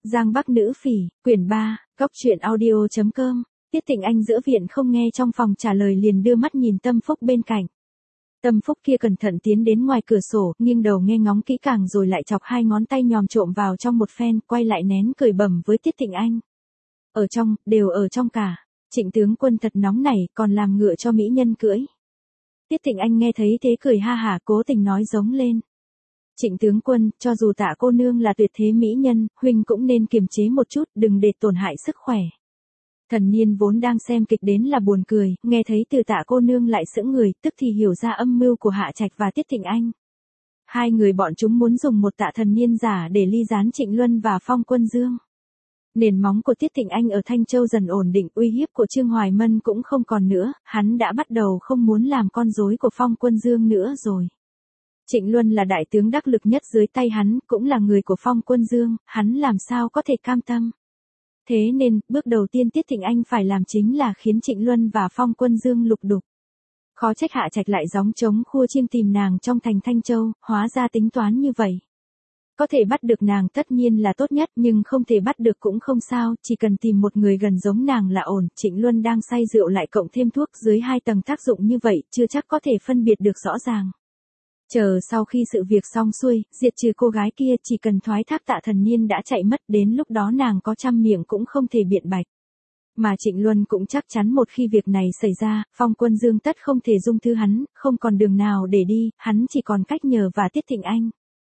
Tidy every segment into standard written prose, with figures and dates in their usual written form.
Giang Bắc Nữ Phỉ, quyển 3, Góc truyện audio.com. Tiết Thịnh Anh giữa viện không nghe trong phòng trả lời liền đưa mắt nhìn Tâm Phúc bên cạnh. Tâm Phúc kia cẩn thận tiến đến ngoài cửa sổ, nghiêng đầu nghe ngóng kỹ càng rồi lại chọc hai ngón tay nhòm trộm vào trong một phen, quay lại nén cười bẩm với Tiết Thịnh Anh. Ở trong, đều ở trong cả. Trịnh tướng quân thật nóng nảy, còn làm ngựa cho mỹ nhân cưỡi. Tiết Thịnh Anh nghe thấy thế cười ha hả, cố tình nói giống lên. Trịnh tướng quân, cho dù Tạ cô nương là tuyệt thế mỹ nhân, huynh cũng nên kiềm chế một chút, đừng để tổn hại sức khỏe. Thần Niên vốn đang xem kịch đến là buồn cười, nghe thấy từ Tạ cô nương lại sững người, tức thì hiểu ra âm mưu của Hạ Trạch và Tiết Thịnh Anh. Hai người bọn chúng muốn dùng một Tạ Thần Niên giả để ly gián Trịnh Luân và Phong Quân Dương. Nền móng của Tiết Thịnh Anh ở Thanh Châu dần ổn định, uy hiếp của Trương Hoài Mân cũng không còn nữa, hắn đã bắt đầu không muốn làm con rối của Phong Quân Dương nữa rồi. Trịnh Luân là đại tướng đắc lực nhất dưới tay hắn, cũng là người của Phong Quân Dương, hắn làm sao có thể cam tâm. Thế nên, bước đầu tiên Tiết Thịnh Anh phải làm chính là khiến Trịnh Luân và Phong Quân Dương lục đục. Khó trách Hạ Trạch lại gióng trống khua chiêng tìm nàng trong thành Thanh Châu, hóa ra tính toán như vậy. Có thể bắt được nàng tất nhiên là tốt nhất, nhưng không thể bắt được cũng không sao, chỉ cần tìm một người gần giống nàng là ổn. Trịnh Luân đang say rượu lại cộng thêm thuốc dưới 2 tầng tác dụng như vậy, chưa chắc có thể phân biệt được rõ ràng. Chờ sau khi sự việc xong xuôi, diệt trừ cô gái kia, chỉ cần thoái thác Tạ Thần Niên đã chạy mất, đến lúc đó nàng có trăm miệng cũng không thể biện bạch. Mà Trịnh Luân cũng chắc chắn một khi việc này xảy ra, Phong Quân Dương tất không thể dung thứ hắn, không còn đường nào để đi, hắn chỉ còn cách nhờ và Tiết Thịnh Anh.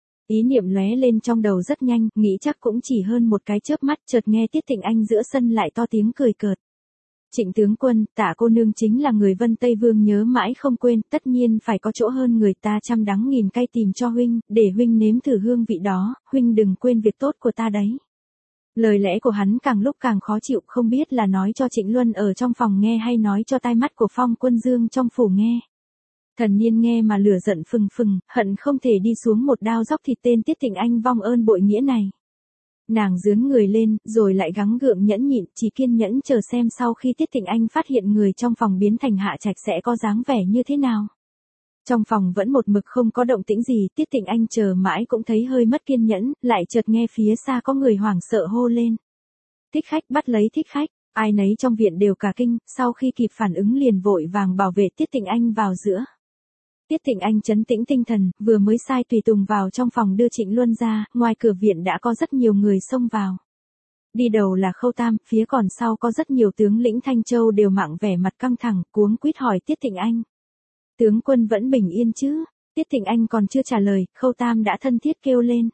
Ý niệm lóe lên trong đầu rất nhanh, nghĩ chắc cũng chỉ hơn một cái chớp mắt, chợt nghe Tiết Thịnh Anh giữa sân lại to tiếng cười cợt. Trịnh tướng quân, Tạ cô nương chính là người Vân Tây Vương nhớ mãi không quên, tất nhiên phải có chỗ hơn người ta trăm đắng nghìn cay tìm cho huynh, để huynh nếm thử hương vị đó, huynh đừng quên việc tốt của ta đấy. Lời lẽ của hắn càng lúc càng khó chịu, không biết là nói cho Trịnh Luân ở trong phòng nghe hay nói cho tai mắt của Phong Quân Dương trong phủ nghe. Thần Niên nghe mà lửa giận phừng phừng, hận không thể đi xuống một đao dóc thịt tên Tiết Thịnh Anh vong ơn bội nghĩa này. Nàng dướn người lên, rồi lại gắng gượng nhẫn nhịn, chỉ kiên nhẫn chờ xem sau khi Tiết Thịnh Anh phát hiện người trong phòng biến thành Hạ Trạch sẽ có dáng vẻ như thế nào. Trong phòng vẫn một mực không có động tĩnh gì, Tiết Thịnh Anh chờ mãi cũng thấy hơi mất kiên nhẫn, lại chợt nghe phía xa có người hoảng sợ hô lên. Thích khách, bắt lấy thích khách, ai nấy trong viện đều cả kinh, sau khi kịp phản ứng liền vội vàng bảo vệ Tiết Thịnh Anh vào giữa. Tiết Thịnh Anh trấn tĩnh tinh thần, vừa mới sai tùy tùng vào trong phòng đưa Trịnh Luân ra, ngoài cửa viện đã có rất nhiều người xông vào. Đi đầu là Khâu Tam, phía còn sau có rất nhiều tướng lĩnh Thanh Châu đều mặng vẻ mặt căng thẳng, cuống quýt hỏi Tiết Thịnh Anh. Tướng quân vẫn bình yên chứ? Tiết Thịnh Anh còn chưa trả lời, Khâu Tam đã thân thiết kêu lên.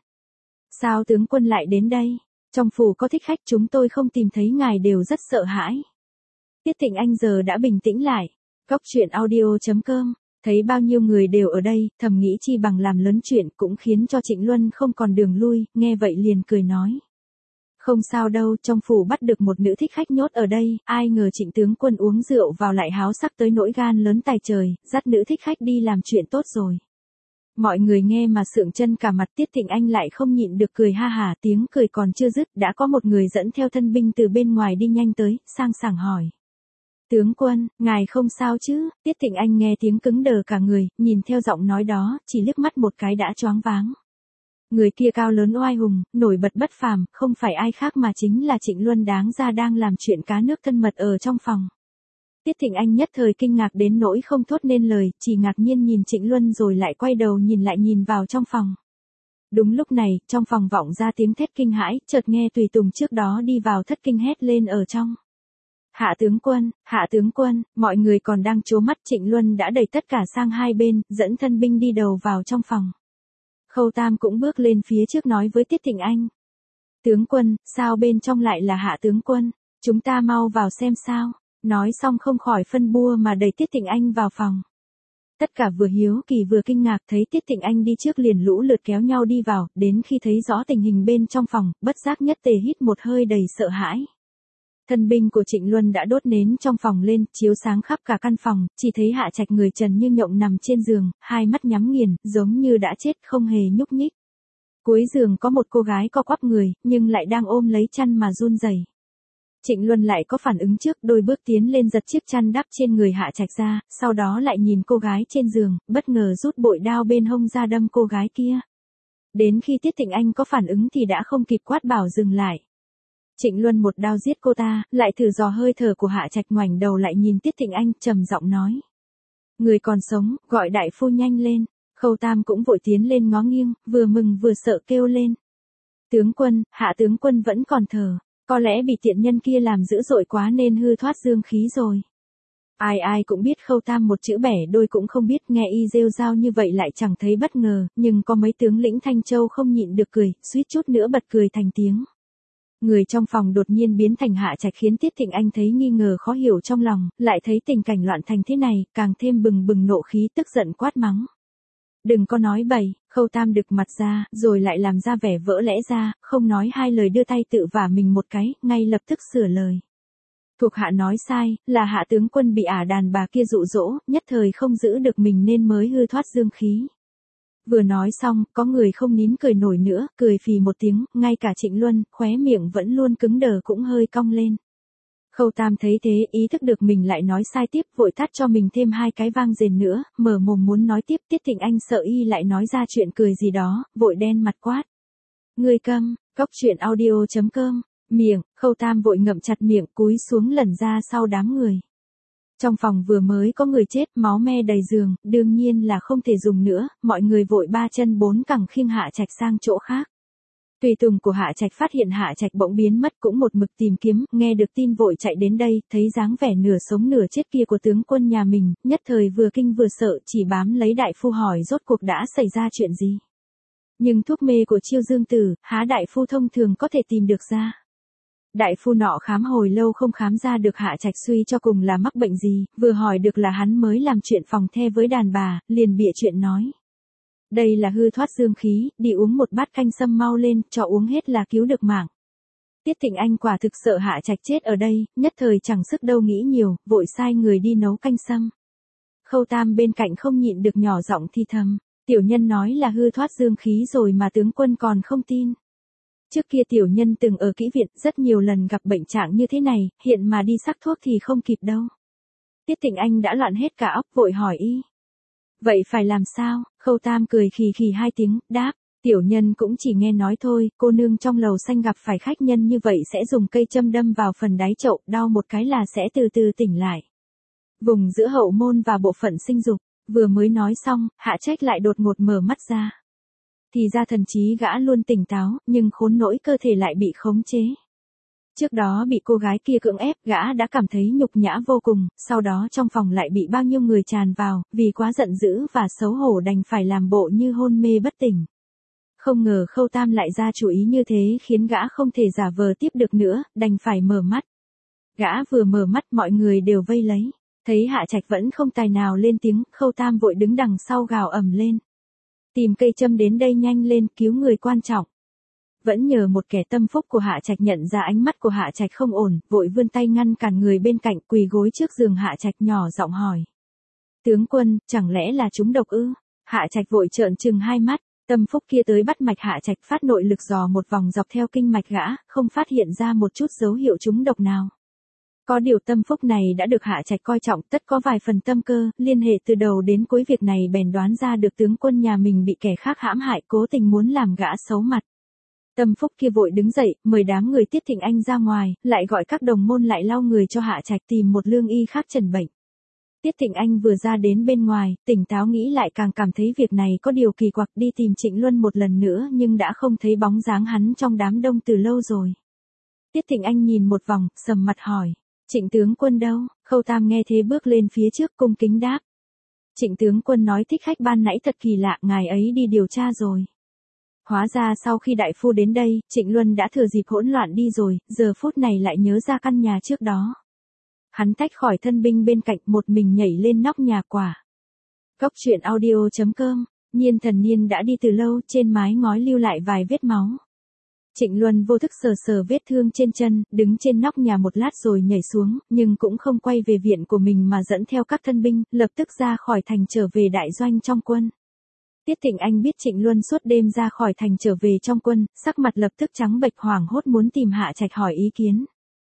Sao tướng quân lại đến đây? Trong phủ có thích khách, chúng tôi không tìm thấy ngài đều rất sợ hãi. Tiết Thịnh Anh giờ đã bình tĩnh lại. Góc truyện audio.com. Thấy bao nhiêu người đều ở đây, thầm nghĩ chi bằng làm lớn chuyện, cũng khiến cho Trịnh Luân không còn đường lui, nghe vậy liền cười nói. Không sao đâu, trong phủ bắt được một nữ thích khách nhốt ở đây, ai ngờ Trịnh tướng quân uống rượu vào lại háo sắc tới nỗi gan lớn tài trời, dắt nữ thích khách đi làm chuyện tốt rồi. Mọi người nghe mà sượng chân cả mặt. Tiết Thịnh Anh lại không nhịn được cười ha hả, tiếng cười còn chưa dứt, đã có một người dẫn theo thân binh từ bên ngoài đi nhanh tới, sang sảng hỏi. Tướng quân, ngài không sao chứ? Tiết Thịnh Anh nghe tiếng cứng đờ cả người, nhìn theo giọng nói đó, chỉ liếc mắt một cái đã choáng váng. Người kia cao lớn oai hùng, nổi bật bất phàm, không phải ai khác mà chính là Trịnh Luân đáng ra đang làm chuyện cá nước thân mật ở trong phòng. Tiết Thịnh Anh nhất thời kinh ngạc đến nỗi không thốt nên lời, chỉ ngạc nhiên nhìn Trịnh Luân rồi lại quay đầu nhìn vào trong phòng. Đúng lúc này, trong phòng vọng ra tiếng thét kinh hãi, chợt nghe tùy tùng trước đó đi vào thất kinh hét lên ở trong. Hạ tướng quân, mọi người còn đang trố mắt. Trịnh Luân đã đẩy tất cả sang hai bên, dẫn thân binh đi đầu vào trong phòng. Khâu Tam cũng bước lên phía trước nói với Tiết Thịnh Anh. Tướng quân, sao bên trong lại là Hạ tướng quân, chúng ta mau vào xem sao. Nói xong không khỏi phân bua mà đẩy Tiết Thịnh Anh vào phòng. Tất cả vừa hiếu kỳ vừa kinh ngạc, thấy Tiết Thịnh Anh đi trước liền lũ lượt kéo nhau đi vào, đến khi thấy rõ tình hình bên trong phòng, bất giác nhất tề hít một hơi đầy sợ hãi. Thân binh của Trịnh Luân đã đốt nến trong phòng lên, chiếu sáng khắp cả căn phòng, chỉ thấy Hạ Trạch người trần như nhộng nằm trên giường, hai mắt nhắm nghiền, giống như đã chết không hề nhúc nhích. Cuối giường có một cô gái co quắp người, nhưng lại đang ôm lấy chăn mà run rẩy. Trịnh Luân lại có phản ứng trước, đôi bước tiến lên giật chiếc chăn đắp trên người Hạ Trạch ra, sau đó lại nhìn cô gái trên giường, bất ngờ rút bội đao bên hông ra đâm cô gái kia. Đến khi Tiết Thịnh Anh có phản ứng thì đã không kịp, quát bảo dừng lại. Trịnh Luân một đao giết cô ta, lại thử dò hơi thở của Hạ Trạch, ngoảnh đầu lại nhìn Tiết Thịnh Anh, trầm giọng nói. Người còn sống, gọi đại phu nhanh lên. Khâu Tam cũng vội tiến lên ngó nghiêng, vừa mừng vừa sợ kêu lên. Tướng quân, Hạ tướng quân vẫn còn thở, có lẽ bị tiện nhân kia làm dữ dội quá nên hư thoát dương khí rồi. Ai ai cũng biết Khâu Tam một chữ bẻ đôi cũng không biết, nghe y rêu rao như vậy lại chẳng thấy bất ngờ, nhưng có mấy tướng lĩnh Thanh Châu không nhịn được cười, suýt chút nữa bật cười thành tiếng. Người trong phòng đột nhiên biến thành Hạ Trạch khiến Tiết Thịnh Anh thấy nghi ngờ khó hiểu trong lòng, lại thấy tình cảnh loạn thành thế này, càng thêm bừng bừng nộ khí, tức giận quát mắng. Đừng có nói bậy. Khâu Tam đực mặt ra, rồi lại làm ra vẻ vỡ lẽ ra, không nói hai lời đưa tay tự vả mình một cái, ngay lập tức sửa lời. Thuộc hạ nói sai, là Hạ tướng quân bị ả đàn bà kia dụ dỗ, nhất thời không giữ được mình nên mới hư thoát dương khí. Vừa nói xong, có người không nín cười nổi nữa, cười phì một tiếng, ngay cả Trịnh Luân, khóe miệng vẫn luôn cứng đờ cũng hơi cong lên. Khâu Tam thấy thế, ý thức được mình lại nói sai tiếp, vội tát cho mình thêm 2 cái vang rền nữa, mở mồm muốn nói tiếp. Tiết Thịnh Anh sợ y lại nói ra chuyện cười gì đó, vội đen mặt quát. Ngươi câm. Cóc truyện audio.com. Miệng. Khâu Tam vội ngậm chặt miệng, cúi xuống lẩn ra sau đám người. Trong phòng vừa mới có người chết, máu me đầy giường, đương nhiên là không thể dùng nữa, mọi người vội 3 chân 4 cẳng khiêng Hạ Trạch sang chỗ khác. Tùy tùng của Hạ Trạch phát hiện Hạ Trạch bỗng biến mất cũng một mực tìm kiếm, nghe được tin vội chạy đến đây, thấy dáng vẻ nửa sống nửa chết kia của tướng quân nhà mình, nhất thời vừa kinh vừa sợ, chỉ bám lấy đại phu hỏi rốt cuộc đã xảy ra chuyện gì. Nhưng thuốc mê của Chiêu Dương Tử, há đại phu thông thường có thể tìm được ra. Đại phu nọ khám hồi lâu không khám ra được Hạ Trạch suy cho cùng là mắc bệnh gì, vừa hỏi được là hắn mới làm chuyện phòng the với đàn bà, liền bịa chuyện nói. Đây là hư thoát dương khí, đi uống một bát canh sâm mau lên, cho uống hết là cứu được mạng. Tiết Thịnh Anh quả thực sợ Hạ Trạch chết ở đây, nhất thời chẳng sức đâu nghĩ nhiều, vội sai người đi nấu canh sâm. Khâu Tam bên cạnh không nhịn được nhỏ giọng thi thầm, tiểu nhân nói là hư thoát dương khí rồi mà tướng quân còn không tin. Trước kia tiểu nhân từng ở kỹ viện rất nhiều lần gặp bệnh trạng như thế này, hiện mà đi sắc thuốc thì không kịp đâu. Tiết Thịnh Anh đã loạn hết cả óc, vội hỏi y. Vậy phải làm sao? Khâu Tam cười khì khì 2 tiếng, đáp, tiểu nhân cũng chỉ nghe nói thôi, cô nương trong lầu xanh gặp phải khách nhân như vậy sẽ dùng cây châm đâm vào phần đáy chậu, đau một cái là sẽ từ từ tỉnh lại. Vùng giữa hậu môn và bộ phận sinh dục, vừa mới nói xong, Hạ Trạch lại đột ngột mở mắt ra. Thì ra thần trí gã luôn tỉnh táo, nhưng khốn nỗi cơ thể lại bị khống chế. Trước đó bị cô gái kia cưỡng ép, gã đã cảm thấy nhục nhã vô cùng, sau đó trong phòng lại bị bao nhiêu người tràn vào, vì quá giận dữ và xấu hổ đành phải làm bộ như hôn mê bất tỉnh. Không ngờ Khâu Tam lại ra chủ ý như thế khiến gã không thể giả vờ tiếp được nữa, đành phải mở mắt. Gã vừa mở mắt mọi người đều vây lấy, thấy Hạ Trạch vẫn không tài nào lên tiếng, Khâu Tam vội đứng đằng sau gào ầm lên. Tìm cây châm đến đây nhanh lên, cứu người quan trọng. Vẫn nhờ một kẻ tâm phúc của Hạ Trạch nhận ra ánh mắt của Hạ Trạch không ổn, vội vươn tay ngăn cản người bên cạnh, quỳ gối trước giường Hạ Trạch nhỏ giọng hỏi. Tướng quân, chẳng lẽ là trúng độc ư? Hạ Trạch vội trợn trừng 2 mắt, tâm phúc kia tới bắt mạch Hạ Trạch, phát nội lực dò một vòng dọc theo kinh mạch gã, không phát hiện ra một chút dấu hiệu trúng độc nào. Có điều tâm phúc này đã được Hạ Trạch coi trọng, tất có vài phần tâm cơ, liên hệ từ đầu đến cuối việc này bèn đoán ra được tướng quân nhà mình bị kẻ khác hãm hại, cố tình muốn làm gã xấu mặt. Tâm phúc kia vội đứng dậy, mời đám người Tiết Thịnh Anh ra ngoài, lại gọi các đồng môn lại lau người cho Hạ Trạch tìm một lương y khác trần bệnh. Tiết Thịnh Anh vừa ra đến bên ngoài, tỉnh táo nghĩ lại càng cảm thấy việc này có điều kỳ quặc, đi tìm Trịnh Luân một lần nữa nhưng đã không thấy bóng dáng hắn trong đám đông từ lâu rồi. Tiết Thịnh Anh nhìn một vòng, sầm mặt hỏi, Trịnh tướng quân đâu? Khâu Tam nghe thế bước lên phía trước cung kính đáp. Trịnh tướng quân nói thích khách ban nãy thật kỳ lạ, ngài ấy đi điều tra rồi. Hóa ra sau khi đại phu đến đây, Trịnh Luân đã thừa dịp hỗn loạn đi rồi, giờ phút này lại nhớ ra căn nhà trước đó. Hắn tách khỏi thân binh bên cạnh, một mình nhảy lên nóc nhà quả. Cóc truyện audio.com. Nhiên Thần Niên đã đi từ lâu, trên mái ngói lưu lại vài vết máu. Trịnh Luân vô thức sờ sờ vết thương trên chân, đứng trên nóc nhà một lát rồi nhảy xuống, nhưng cũng không quay về viện của mình mà dẫn theo các thân binh, lập tức ra khỏi thành trở về đại doanh trong quân. Tiết Thịnh Anh biết Trịnh Luân suốt đêm ra khỏi thành trở về trong quân, sắc mặt lập tức trắng bệch, hoảng hốt muốn tìm Hạ Trạch hỏi ý kiến.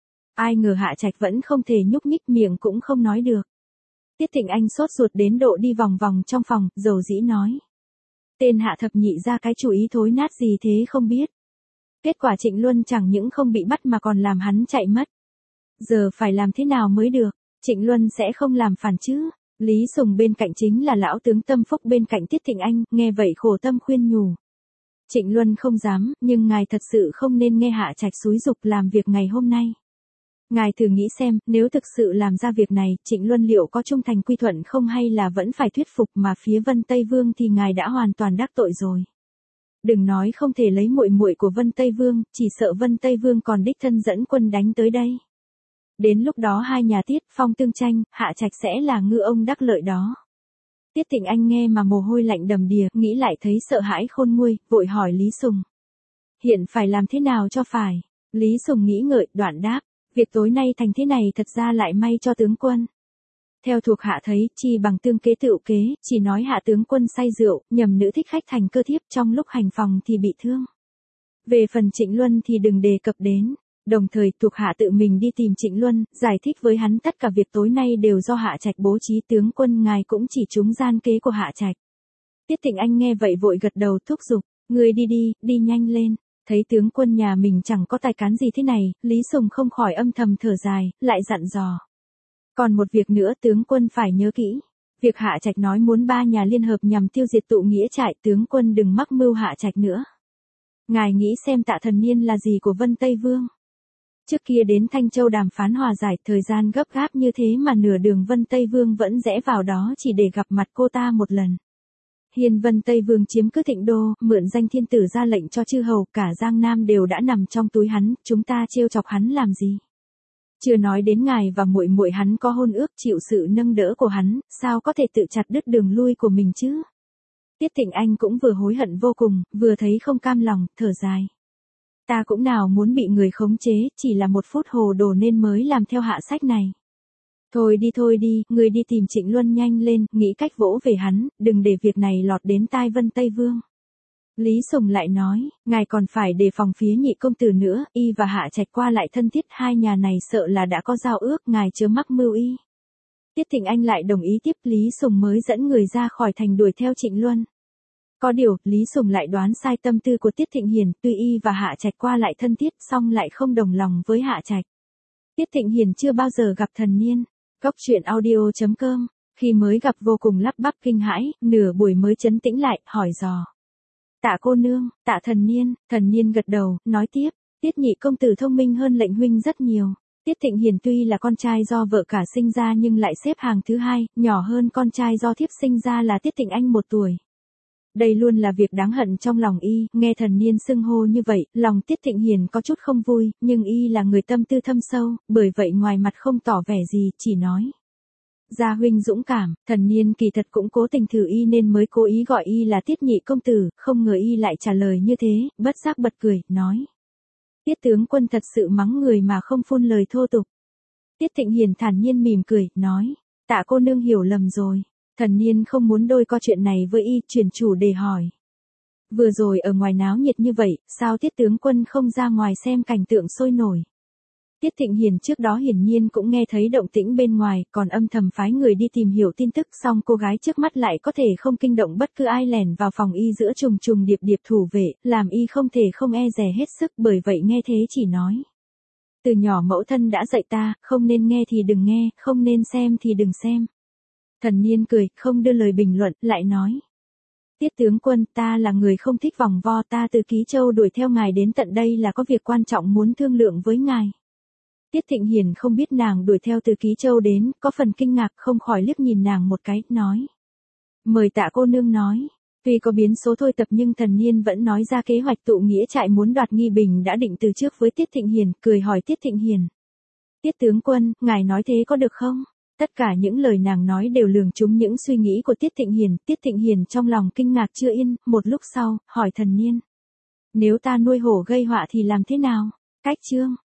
Ai ngờ Hạ Trạch vẫn không thể nhúc nhích, miệng cũng không nói được. Tiết Thịnh Anh sốt ruột đến độ đi vòng vòng trong phòng, dầu dĩ nói. Tên Hạ thập nhị ra cái chủ ý thối nát gì thế không biết. Kết quả Trịnh Luân chẳng những không bị bắt mà còn làm hắn chạy mất. Giờ phải làm thế nào mới được? Trịnh Luân sẽ không làm phản chứ? Lý Sùng bên cạnh chính là lão tướng Tâm Phúc bên cạnh Tiết Thịnh Anh, nghe vậy khổ tâm khuyên nhủ. Trịnh Luân không dám, nhưng ngài thật sự không nên nghe Hạ Trạch xúi giục làm việc ngày hôm nay. Ngài thử nghĩ xem, nếu thực sự làm ra việc này, Trịnh Luân liệu có trung thành quy thuận không hay là vẫn phải thuyết phục mà phía Vân Tây Vương thì ngài đã hoàn toàn đắc tội rồi. Đừng nói không thể lấy muội muội của Vân Tây Vương, chỉ sợ Vân Tây Vương còn đích thân dẫn quân đánh tới đây. Đến lúc đó hai nhà Tiết Phong tương tranh, Hạ Trạch sẽ là ngư ông đắc lợi đó. Tiết Thịnh Anh nghe mà mồ hôi lạnh đầm đìa, nghĩ lại thấy sợ hãi khôn nguôi, vội hỏi Lý Sùng. Hiện phải làm thế nào cho phải? Lý Sùng nghĩ ngợi, đoạn đáp. Việc tối nay thành thế này thật ra lại may cho tướng quân. Theo thuộc hạ thấy, chi bằng tương kế tựu kế, chỉ nói hạ tướng quân say rượu, nhầm nữ thích khách thành cơ thiếp trong lúc hành phòng thì bị thương. Về phần Trịnh Luân thì đừng đề cập đến. Đồng thời thuộc hạ tự mình đi tìm Trịnh Luân, giải thích với hắn tất cả việc tối nay đều do Hạ Trạch bố trí, tướng quân ngài cũng chỉ trúng gian kế của Hạ Trạch. Tiết Thịnh Anh nghe vậy vội gật đầu thúc giục, ngươi đi nhanh lên. Thấy tướng quân nhà mình chẳng có tài cán gì thế này, Lý Sùng không khỏi âm thầm thở dài, lại dặn dò. Còn một việc nữa tướng quân phải nhớ kỹ. Việc Hạ Trạch nói muốn ba nhà liên hợp nhằm tiêu diệt tụ nghĩa trại, tướng quân đừng mắc mưu Hạ Trạch nữa. Ngài nghĩ xem Tạ Thần Niên là gì của Vân Tây Vương. Trước kia đến Thanh Châu đàm phán hòa giải, thời gian gấp gáp như thế mà nửa đường Vân Tây Vương vẫn rẽ vào đó chỉ để gặp mặt cô ta một lần. Hiền Vân Tây Vương chiếm cứ Thịnh Đô, mượn danh thiên tử ra lệnh cho chư hầu, cả Giang Nam đều đã nằm trong túi hắn, chúng ta trêu chọc hắn làm gì? Chưa nói đến ngài và muội muội hắn có hôn ước, chịu sự nâng đỡ của hắn, sao có thể tự chặt đứt đường lui của mình chứ? Tiết Thịnh Anh cũng vừa hối hận vô cùng, vừa thấy không cam lòng, thở dài. Ta cũng nào muốn bị người khống chế, chỉ là một phút hồ đồ nên mới làm theo hạ sách này. Thôi đi, người đi tìm Trịnh Luân nhanh lên, nghĩ cách vỗ về hắn, đừng để việc này lọt đến tai Vân Tây Vương. Lý Sùng lại nói, ngài còn phải đề phòng phía Nhị công tử nữa, y và Hạ Trạch qua lại thân thiết, hai nhà này sợ là đã có giao ước, ngài chớ mắc mưu y. Tiết Thịnh Anh lại đồng ý tiếp, Lý Sùng mới dẫn người ra khỏi thành đuổi theo Trịnh Luân. Có điều, Lý Sùng lại đoán sai tâm tư của Tiết Thịnh Hiền, tuy y và Hạ Trạch qua lại thân thiết, song lại không đồng lòng với Hạ Trạch. Tiết Thịnh Hiền chưa bao giờ gặp thần niên. Góc truyện audio.com, khi mới gặp vô cùng lắp bắp kinh hãi, nửa buổi mới trấn tĩnh lại, hỏi dò. Tạ cô nương, Tạ thần niên gật đầu, nói tiếp, Tiết nhị công tử thông minh hơn lệnh huynh rất nhiều. Tiết Thịnh Hiền tuy là con trai do vợ cả sinh ra nhưng lại xếp hàng thứ hai, nhỏ hơn con trai do thiếp sinh ra là Tiết Thịnh Anh 1 tuổi. Đây luôn là việc đáng hận trong lòng y, nghe thần niên xưng hô như vậy, lòng Tiết Thịnh Hiền có chút không vui, nhưng y là người tâm tư thâm sâu, bởi vậy ngoài mặt không tỏ vẻ gì, chỉ nói. Gia huynh dũng cảm, thần niên kỳ thật cũng cố tình thử y nên mới cố ý gọi y là Tiết nhị công tử, không ngờ y lại trả lời như thế, bất giác bật cười, nói. Tiết tướng quân thật sự mắng người mà không phun lời thô tục. Tiết Thịnh Hiền thản nhiên mỉm cười, nói. Tạ cô nương hiểu lầm rồi. Thần niên không muốn đôi co chuyện này với y, chuyển chủ đề hỏi. Vừa rồi ở ngoài náo nhiệt như vậy, sao Tiết tướng quân không ra ngoài xem cảnh tượng sôi nổi? Tiết Thịnh Hiền trước đó hiển nhiên cũng nghe thấy động tĩnh bên ngoài, còn âm thầm phái người đi tìm hiểu tin tức, song cô gái trước mắt lại có thể không kinh động bất cứ ai lẻn vào phòng y giữa trùng trùng điệp điệp thủ vệ, làm y không thể không e dè hết sức, bởi vậy nghe thế chỉ nói. Từ nhỏ mẫu thân đã dạy ta, không nên nghe thì đừng nghe, không nên xem thì đừng xem. Thần niên cười, không đưa lời bình luận, lại nói. Tiết tướng quân, ta là người không thích vòng vo, ta từ Ký Châu đuổi theo ngài đến tận đây là có việc quan trọng muốn thương lượng với ngài. Tiết Thịnh Hiền không biết nàng đuổi theo từ Ký Châu đến, có phần kinh ngạc, không khỏi liếc nhìn nàng một cái, nói. Mời Tạ cô nương nói. Tuy có biến số thôi tập nhưng thần niên vẫn nói ra kế hoạch tụ nghĩa trại muốn đoạt Nghi Bình đã định từ trước với Tiết Thịnh Hiền, cười hỏi Tiết Thịnh Hiền. Tiết tướng quân, ngài nói thế có được không? Tất cả những lời nàng nói đều lường trúng những suy nghĩ của Tiết Thịnh Hiền trong lòng kinh ngạc chưa yên, một lúc sau, hỏi thần niên. Nếu ta nuôi hổ gây họa thì làm thế nào? Cách chương.